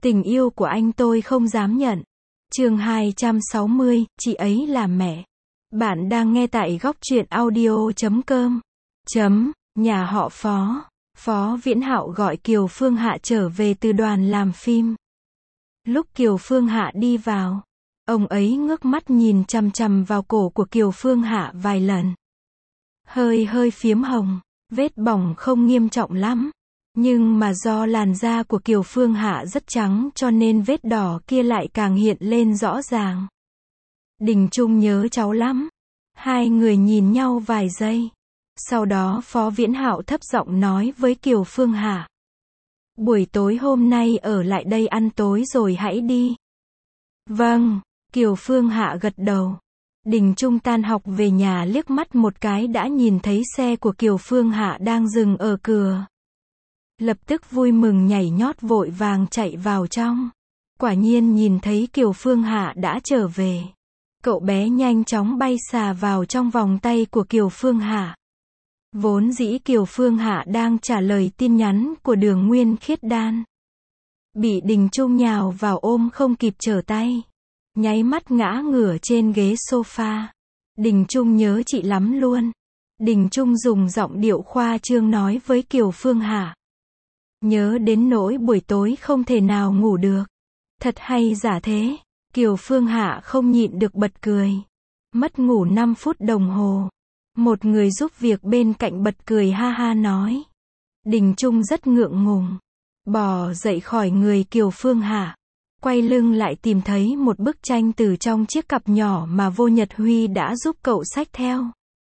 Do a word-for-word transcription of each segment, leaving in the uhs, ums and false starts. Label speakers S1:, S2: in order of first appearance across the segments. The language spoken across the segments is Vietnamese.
S1: Tình yêu của anh tôi không dám nhận. Chương hai trăm sáu mươi, chị ấy là mẹ. Bạn đang nghe tại góc truyện audio chấm com. Chấm, nhà họ Phó. Phó Viễn Hạo gọi Kiều Phương Hạ trở về từ đoàn làm phim. Lúc Kiều Phương Hạ đi vào, ông ấy ngước mắt nhìn chằm chằm vào cổ của Kiều Phương Hạ vài lần. Hơi hơi phiếm hồng, vết bỏng không nghiêm trọng lắm. Nhưng mà do làn da của Kiều Phương Hạ rất trắng cho nên vết đỏ kia lại càng hiện lên rõ ràng. Đình Trung nhớ cháu lắm. Hai người nhìn nhau vài giây. Sau đó Phó Viễn Hạo thấp giọng nói với Kiều Phương Hạ. Buổi tối hôm nay ở lại đây ăn tối rồi hãy đi. Vâng, Kiều Phương Hạ gật đầu. Đình Trung tan học về nhà liếc mắt một cái đã nhìn thấy xe của Kiều Phương Hạ đang dừng ở cửa. Lập tức vui mừng nhảy nhót vội vàng chạy vào trong. Quả nhiên nhìn thấy Kiều Phương Hạ đã trở về. Cậu bé nhanh chóng bay xà vào trong vòng tay của Kiều Phương Hạ. Vốn dĩ Kiều Phương Hạ đang trả lời tin nhắn của Đường Nguyên Khiết Đan. Bị Đình Trung nhào vào ôm không kịp trở tay. Nháy mắt ngã ngửa trên ghế sofa. Đình Trung nhớ chị lắm luôn. Đình Trung dùng giọng điệu khoa trương nói với Kiều Phương Hạ. Nhớ đến nỗi buổi tối không thể nào ngủ được. Thật hay giả thế. Kiều Phương Hạ không nhịn được bật cười. Mất ngủ năm phút đồng hồ. Một người giúp việc bên cạnh bật cười ha ha nói. Đình Trung rất ngượng ngùng. Bò dậy khỏi người Kiều Phương Hạ. Quay lưng lại tìm thấy một bức tranh từ trong chiếc cặp nhỏ mà Vô Nhật Huy đã giúp cậu xách theo.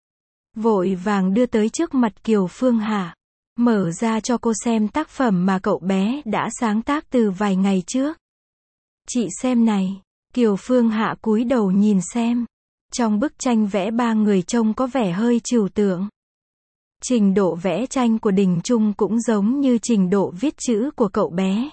S1: Vội vàng đưa tới trước mặt Kiều Phương Hạ. Mở ra cho cô xem tác phẩm mà cậu bé đã sáng tác từ vài ngày trước. Chị xem này. Kiều Phương Hạ cúi đầu nhìn xem. Trong bức tranh vẽ ba người trông có vẻ hơi trừu tượng. Trình độ vẽ tranh của Đình Trung cũng giống như trình độ viết chữ của cậu bé.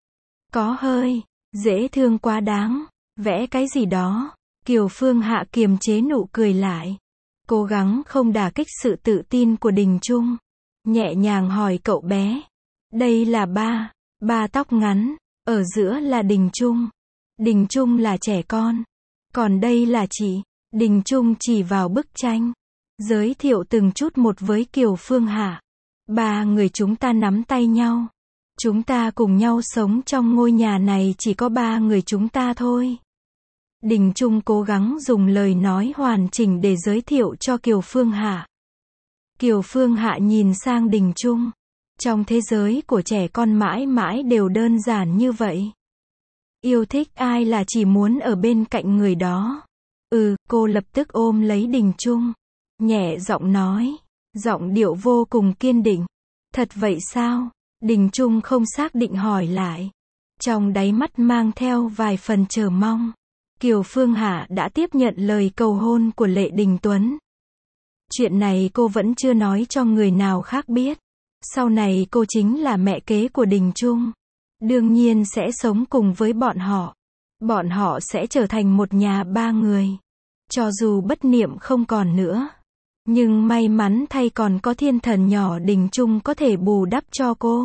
S1: Có hơi dễ thương quá đáng. Vẽ cái gì đó. Kiều Phương Hạ kiềm chế nụ cười lại. Cố gắng không đả kích sự tự tin của Đình Trung. Nhẹ nhàng hỏi cậu bé. Đây là ba. Ba tóc ngắn. Ở giữa là Đình Trung. Đình Trung là trẻ con. Còn đây là chị. Đình Trung chỉ vào bức tranh. Giới thiệu từng chút một với Kiều Phương Hạ. Ba người chúng ta nắm tay nhau. Chúng ta cùng nhau sống trong ngôi nhà này chỉ có ba người chúng ta thôi. Đình Trung cố gắng dùng lời nói hoàn chỉnh để giới thiệu cho Kiều Phương Hạ. Kiều Phương Hạ nhìn sang Đình Trung. Trong thế giới của trẻ con mãi mãi đều đơn giản như vậy. Yêu thích ai là chỉ muốn ở bên cạnh người đó. Ừ, cô lập tức ôm lấy Đình Trung. Nhẹ giọng nói. Giọng điệu vô cùng kiên định. Thật vậy sao? Đình Trung không xác định hỏi lại. Trong đáy mắt mang theo vài phần chờ mong. Kiều Phương Hạ đã tiếp nhận lời cầu hôn của Lệ Đình Tuấn. Chuyện này cô vẫn chưa nói cho người nào khác biết. Sau này cô chính là mẹ kế của Đình Trung. Đương nhiên sẽ sống cùng với bọn họ. Bọn họ sẽ trở thành một nhà ba người. Cho dù bất niệm không còn nữa. Nhưng may mắn thay còn có thiên thần nhỏ Đình Trung có thể bù đắp cho cô.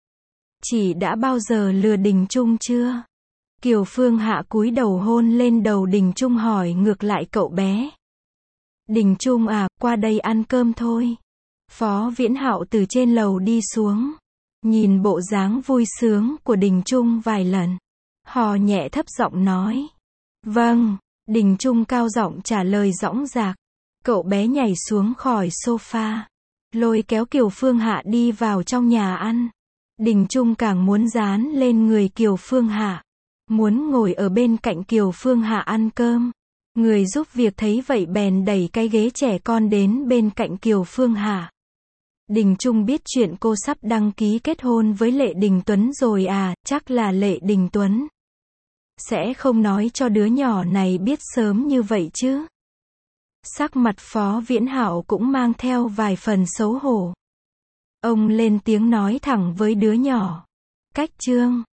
S1: Chị đã bao giờ lừa Đình Trung chưa? Kiều Phương Hạ cúi đầu hôn lên đầu Đình Trung hỏi ngược lại cậu bé. Đình Trung à, qua đây ăn cơm thôi. Phó Viễn Hạo từ trên lầu đi xuống. Nhìn bộ dáng vui sướng của Đình Trung vài lần. Hò nhẹ thấp giọng nói. Vâng. Đình Trung cao giọng trả lời dõng dạc. Cậu bé nhảy xuống khỏi sofa. Lôi kéo Kiều Phương Hạ đi vào trong nhà ăn. Đình Trung càng muốn dán lên người Kiều Phương Hạ. Muốn ngồi ở bên cạnh Kiều Phương Hạ ăn cơm. Người giúp việc thấy vậy bèn đẩy cái ghế trẻ con đến bên cạnh Kiều Phương Hạ. Đình Trung biết chuyện cô sắp đăng ký kết hôn với Lệ Đình Tuấn rồi à, chắc là Lệ Đình Tuấn sẽ không nói cho đứa nhỏ này biết sớm như vậy chứ. Sắc mặt Phó Viễn Hạo cũng mang theo vài phần xấu hổ. Ông lên tiếng nói thẳng với đứa nhỏ. Cách chương